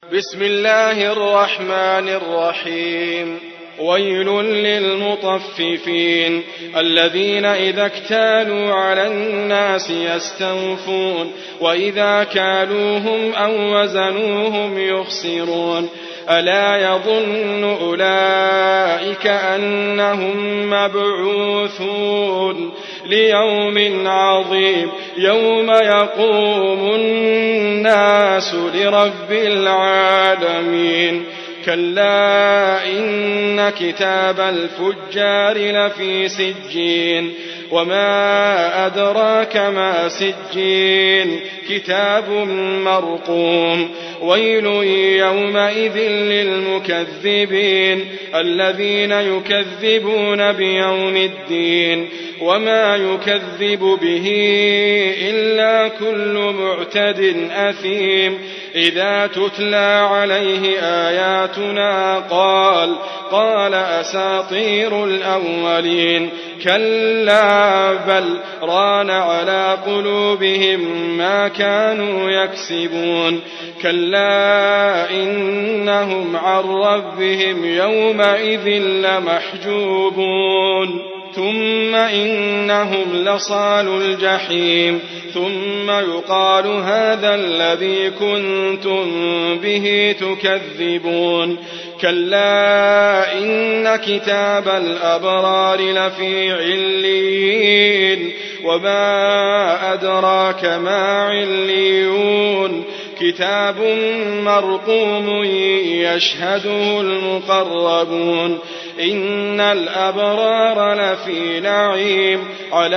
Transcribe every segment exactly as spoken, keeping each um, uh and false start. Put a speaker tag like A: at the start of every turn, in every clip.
A: بسم الله الرحمن الرحيم. ويل للمطففين الذين إذا اكتالوا على الناس يستوفون وإذا كالوهم أو وزنوهم يخسرون ألا يظن أولئك أنهم مبعوثون ليوم عظيم يوم يقوم الناس لرب العالمين. كلا إن كتاب الفجار لفي سجين وما أدراك ما سجين كتاب مرقوم. ويل يومئذ للمكذبين الذين يكذبون بيوم الدين وما يكذب به إلا كل معتد أثيم إذا تتلى عليه آياتنا قال قال أساطير الأولين. كلا بل ران على قلوبهم ما كانوا يكسبون. كلا إنهم عن ربهم يومئذ لمحجوبون ثم إنهم لصالو الجحيم ثم يقال هذا الذي كنتم به تكذبون. كلا إن كتاب الأبرار لفي عليين وما أدراك ما عليون كتاب مرقوم يشهده المقربون. إن الأبرار لفي نعيم على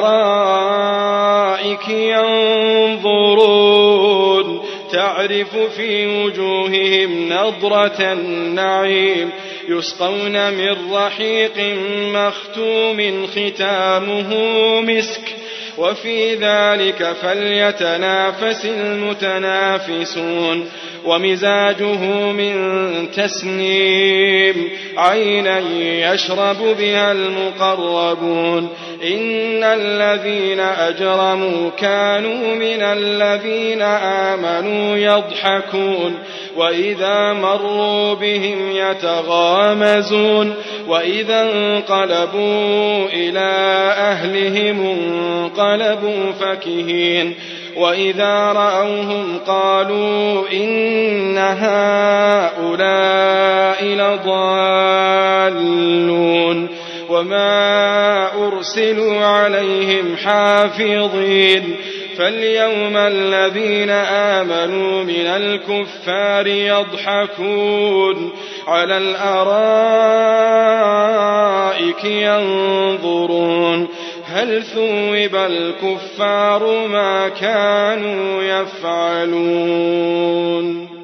A: الأرائك ينظرون تعرف في وجوههم نضرة النعيم يسقون من رحيق مختوم ختامه مسك وفي ذلك فليتنافس المتنافسون. ومزاجه من تسنيم عينا يشرب بها المقربون. إن الذين أجرموا كانوا من الذين آمنوا يضحكون وإذا مروا بهم يتغامزون وإذا انقلبوا إلى أهلهم انقلبوا فكهين وإذا رأوهم قالوا إن هؤلاء لضالون وما أرسلوا عليهم حافظين. فاليوم الذين آمنوا من الكفار يضحكون على الأرائك ينظرون هل ثوب الكفار ما كانوا يفعلون.